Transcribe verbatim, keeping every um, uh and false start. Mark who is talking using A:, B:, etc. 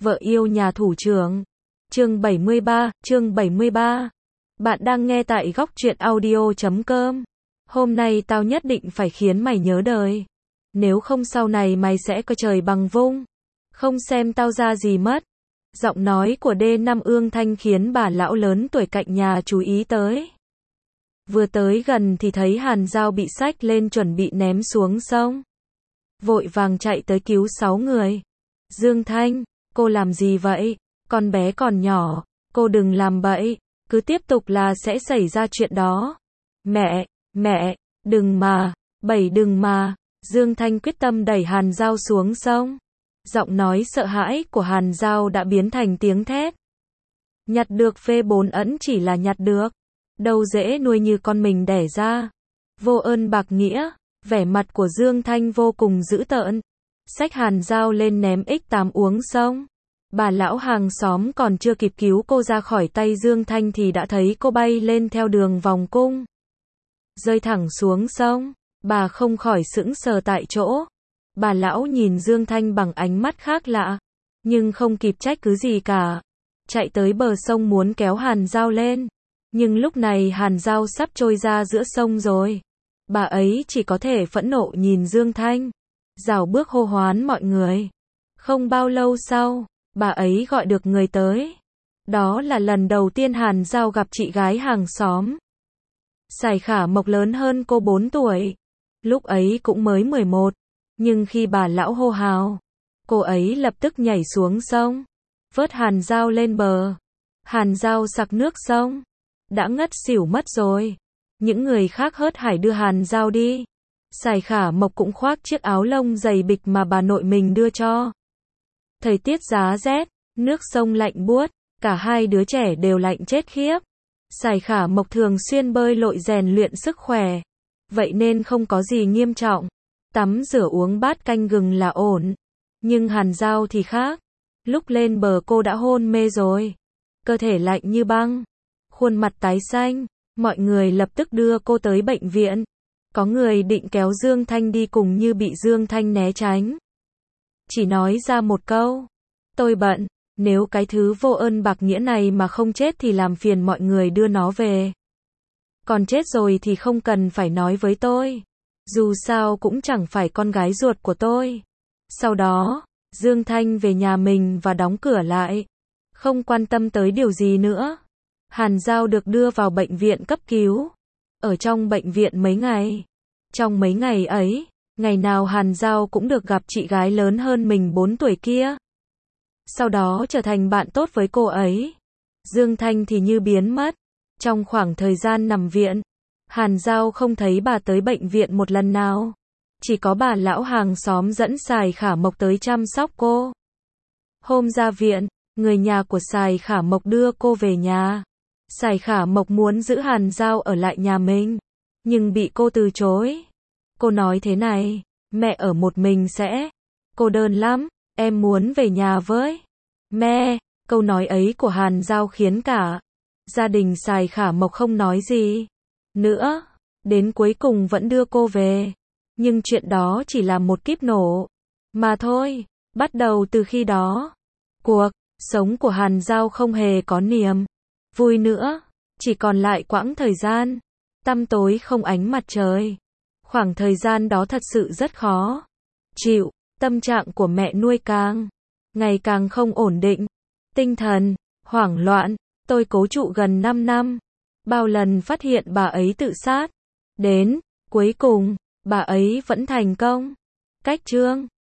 A: Vợ yêu nhà thủ trưởng. Chương bảy mươi ba, chương bảy mươi ba. Bạn đang nghe tại góc truyện audio chấm com. Hôm nay tao nhất định phải khiến mày nhớ đời. Nếu không sau này mày sẽ coi trời bằng vung. Không xem tao ra gì mất. Giọng nói của D năm Ương Thanh khiến bà lão lớn tuổi cạnh nhà chú ý tới. Vừa tới gần thì thấy Hàn Giao bị xách lên chuẩn bị ném xuống sông. Vội vàng chạy tới cứu sáu người. Dương Thanh, cô làm gì vậy? Con bé còn nhỏ, cô đừng làm bậy, cứ tiếp tục là sẽ xảy ra chuyện đó. Mẹ, mẹ, đừng mà, bảy đừng mà. Dương Thanh quyết tâm đẩy Hàn Giao xuống sông. Giọng nói sợ hãi của Hàn Giao đã biến thành tiếng thét. Nhặt được phê bốn ẩn chỉ là nhặt được, đâu dễ nuôi như con mình đẻ ra. Vô ơn bạc nghĩa, vẻ mặt của Dương Thanh vô cùng dữ tợn. Xách Hàn Giao lên ném x tám uống sông. Bà lão hàng xóm còn chưa kịp cứu cô ra khỏi tay Dương Thanh thì đã thấy cô bay lên theo đường vòng cung. Rơi thẳng xuống sông, bà không khỏi sững sờ tại chỗ. Bà lão nhìn Dương Thanh bằng ánh mắt khác lạ, nhưng không kịp trách cứ gì cả. Chạy tới bờ sông muốn kéo Hàn Giao lên, nhưng lúc này Hàn Giao sắp trôi ra giữa sông rồi. Bà ấy chỉ có thể phẫn nộ nhìn Dương Thanh, rảo bước hô hoán mọi người. Không bao lâu sau, bà ấy gọi được người tới. Đó là lần đầu tiên Hàn Giao gặp chị gái hàng xóm. Sài Khả Mộc lớn hơn cô bốn tuổi. Lúc ấy cũng mới mười một. Nhưng khi bà lão hô hào, cô ấy lập tức nhảy xuống sông, vớt Hàn Giao lên bờ. Hàn Giao sặc nước sông, đã ngất xỉu mất rồi. Những người khác hớt hải đưa Hàn Giao đi. Sài Khả Mộc cũng khoác chiếc áo lông dày bịch mà bà nội mình đưa cho. Thời tiết giá rét, nước sông lạnh buốt, cả hai đứa trẻ đều lạnh chết khiếp. Sài Khả Mộc thường xuyên bơi lội rèn luyện sức khỏe, vậy nên không có gì nghiêm trọng. Tắm rửa uống bát canh gừng là ổn. Nhưng Hàn Giao thì khác. Lúc lên bờ cô đã hôn mê rồi. Cơ thể lạnh như băng, khuôn mặt tái xanh. Mọi người lập tức đưa cô tới bệnh viện. Có người định kéo Dương Thanh đi cùng như bị Dương Thanh né tránh. Chỉ nói ra một câu: tôi bận, nếu cái thứ vô ơn bạc nghĩa này mà không chết thì làm phiền mọi người đưa nó về. Còn chết rồi thì không cần phải nói với tôi. Dù sao cũng chẳng phải con gái ruột của tôi. Sau đó, Dương Thanh về nhà mình và đóng cửa lại. Không quan tâm tới điều gì nữa. Hàn Giao được đưa vào bệnh viện cấp cứu. Ở trong bệnh viện mấy ngày. Trong mấy ngày ấy, ngày nào Hàn Giao cũng được gặp chị gái lớn hơn mình bốn tuổi kia. Sau đó trở thành bạn tốt với cô ấy. Dương Thanh thì như biến mất. Trong khoảng thời gian nằm viện, Hàn Giao không thấy bà tới bệnh viện một lần nào. Chỉ có bà lão hàng xóm dẫn Sài Khả Mộc tới chăm sóc cô. Hôm ra viện, người nhà của Sài Khả Mộc đưa cô về nhà. Sài Khả Mộc muốn giữ Hàn Giao ở lại nhà mình, nhưng bị cô từ chối. Cô nói thế này: mẹ ở một mình sẽ cô đơn lắm, em muốn về nhà với mẹ. Câu nói ấy của Hàn Giao khiến cả gia đình Sài Khả Mộc không nói gì nữa. Đến cuối cùng vẫn đưa cô về. Nhưng chuyện đó chỉ là một kíp nổ mà thôi. Bắt đầu từ khi đó, cuộc sống của Hàn Giao không hề có niềm vui nữa. Chỉ còn lại quãng thời gian tăm tối không ánh mặt trời. Khoảng thời gian đó thật sự rất khó chịu. Tâm trạng của mẹ nuôi càng ngày càng không ổn định. Tinh thần hoảng loạn. Tôi cố trụ gần năm năm. Bao lần phát hiện bà ấy tự sát. Đến cuối cùng, bà ấy vẫn thành công. Cách chương